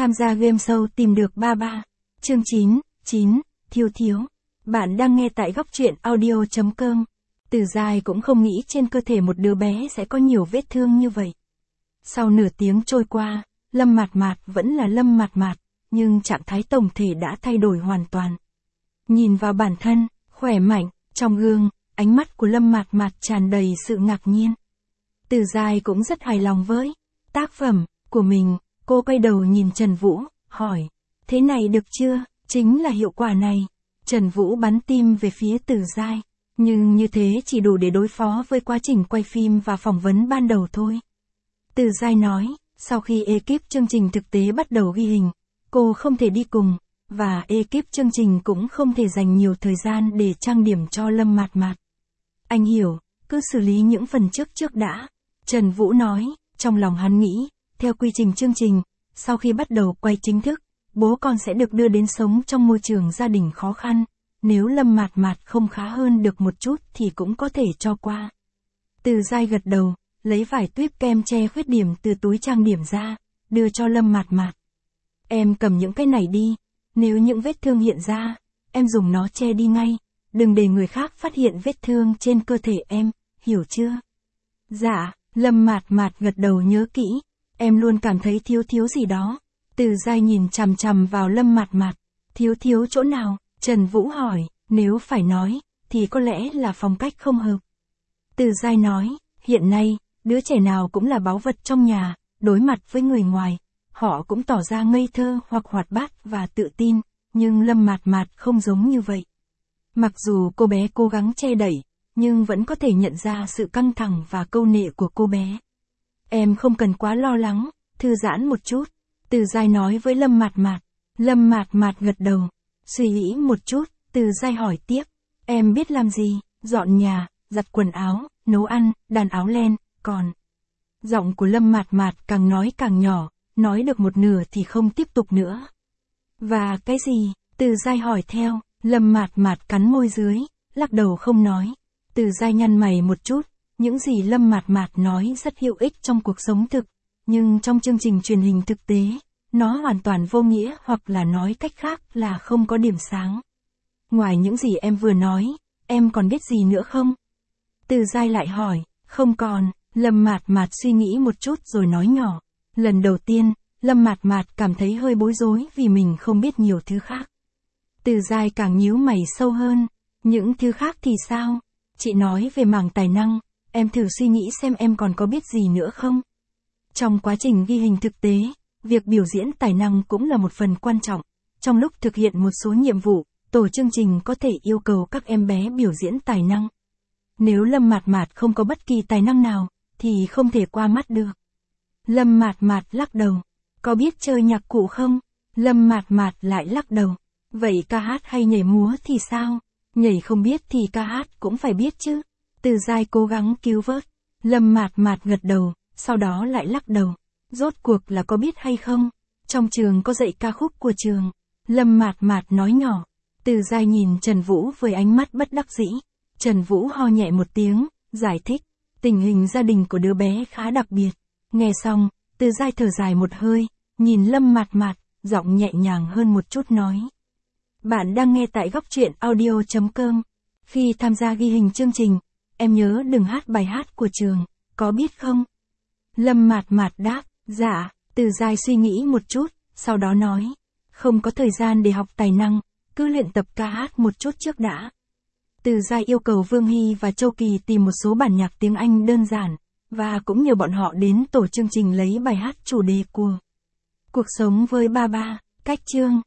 tham gia game show tìm được ba ba. Chương 9, Thiếu Thiếu. Bạn đang nghe tại góc truyện audio.com. Từ Giai cũng không nghĩ trên cơ thể một đứa bé sẽ có nhiều vết thương như vậy. Sau nửa tiếng trôi qua, Lâm Mạt Mạt vẫn là Lâm Mạt Mạt, nhưng trạng thái tổng thể đã thay đổi hoàn toàn. Nhìn vào bản thân, khỏe mạnh, trong gương, ánh mắt của Lâm Mạt Mạt tràn đầy sự ngạc nhiên. Từ Giai cũng rất hài lòng với tác phẩm của mình, cô quay đầu nhìn Trần Vũ, hỏi, thế này được chưa, chính là hiệu quả này. Trần Vũ bắn tim về phía Từ Giai, nhưng như thế chỉ đủ để đối phó với quá trình quay phim và phỏng vấn ban đầu thôi. Từ Giai nói, sau khi ekip chương trình thực tế bắt đầu ghi hình, cô không thể đi cùng, và ekip chương trình cũng không thể dành nhiều thời gian để trang điểm cho Lâm Mạt Mạt. Anh hiểu, cứ xử lý những phần trước đã. Trần Vũ nói, trong lòng hắn nghĩ, theo quy trình chương trình, sau khi bắt đầu quay chính thức, bố con sẽ được đưa đến sống trong môi trường gia đình khó khăn. Nếu Lâm Mạt Mạt không khá hơn được một chút thì cũng có thể cho qua. Từ Giai gật đầu, lấy vải tuýp kem che khuyết điểm từ túi trang điểm ra, đưa cho Lâm Mạt Mạt. Em cầm những cái này đi, nếu những vết thương hiện ra, em dùng nó che đi ngay, đừng để người khác phát hiện vết thương trên cơ thể em, hiểu chưa? Dạ, Lâm Mạt Mạt gật đầu nhớ kỹ, em luôn cảm thấy thiếu gì đó. Từ Giai nhìn chằm chằm vào Lâm Mạt Mạt, thiếu chỗ nào? Trần Vũ hỏi, nếu phải nói, thì có lẽ là phong cách không hợp. Từ Giai nói, hiện nay, đứa trẻ nào cũng là báu vật trong nhà, đối mặt với người ngoài, họ cũng tỏ ra ngây thơ hoặc hoạt bát và tự tin, nhưng Lâm Mạt Mạt không giống như vậy. Mặc dù cô bé cố gắng che đậy, nhưng vẫn có thể nhận ra sự căng thẳng và câu nệ của cô bé. Em không cần quá lo lắng, thư giãn một chút. Từ Giai nói với Lâm Mạt Mạt. Lâm Mạt Mạt gật đầu, suy nghĩ một chút, Từ Giai hỏi tiếp, em biết làm gì? Dọn nhà, giặt quần áo, nấu ăn, đan áo len, còn... Giọng của Lâm Mạt Mạt càng nói càng nhỏ, nói được một nửa thì không tiếp tục nữa. Và cái gì? Từ Giai hỏi theo, Lâm Mạt Mạt cắn môi dưới, lắc đầu không nói. Từ Giai nhăn mày một chút, những gì Lâm Mạt Mạt nói rất hữu ích trong cuộc sống thực, nhưng trong chương trình truyền hình thực tế, nó hoàn toàn vô nghĩa hoặc là nói cách khác là không có điểm sáng. Ngoài những gì em vừa nói, em còn biết gì nữa không? Từ Giai lại hỏi, không còn. Lâm Mạt Mạt suy nghĩ một chút rồi nói nhỏ. Lần đầu tiên, Lâm Mạt Mạt cảm thấy hơi bối rối vì mình không biết nhiều thứ khác. Từ Giai càng nhíu mày sâu hơn, những thứ khác thì sao? Chị nói về mảng tài năng, em thử suy nghĩ xem em còn có biết gì nữa không? Trong quá trình ghi hình thực tế, việc biểu diễn tài năng cũng là một phần quan trọng. Trong lúc thực hiện một số nhiệm vụ, tổ chương trình có thể yêu cầu các em bé biểu diễn tài năng. Nếu Lâm Mạt Mạt không có bất kỳ tài năng nào, thì không thể qua mắt được. Lâm Mạt Mạt lắc đầu. Có biết chơi nhạc cụ không? Lâm Mạt Mạt lại lắc đầu. Vậy ca hát hay nhảy múa thì sao? Nhảy không biết thì ca hát cũng phải biết chứ. Từ Giai cố gắng cứu vớt. Lâm Mạt Mạt gật đầu, sau đó lại lắc đầu. Rốt cuộc là có biết hay không? Trong trường có dạy ca khúc của trường. Lâm Mạt Mạt nói nhỏ. Từ Giai nhìn Trần Vũ với ánh mắt bất đắc dĩ. Trần Vũ ho nhẹ một tiếng, giải thích. Tình hình gia đình của đứa bé khá đặc biệt. Nghe xong, Từ Giai thở dài một hơi, nhìn Lâm Mạt Mạt, giọng nhẹ nhàng hơn một chút nói. Bạn đang nghe tại góc truyện audio.com. Khi tham gia ghi hình chương trình, em nhớ đừng hát bài hát của trường, có biết không? Lâm Mạt Mạt đáp, dạ. Từ Giai suy nghĩ một chút, sau đó nói. Không có thời gian để học tài năng, cứ luyện tập ca hát một chút trước đã. Từ Giai yêu cầu Vương Hy và Châu Kỳ tìm một số bản nhạc tiếng Anh đơn giản, và cũng nhờ bọn họ đến tổ chương trình lấy bài hát chủ đề của Cuộc sống với ba ba. Cách chương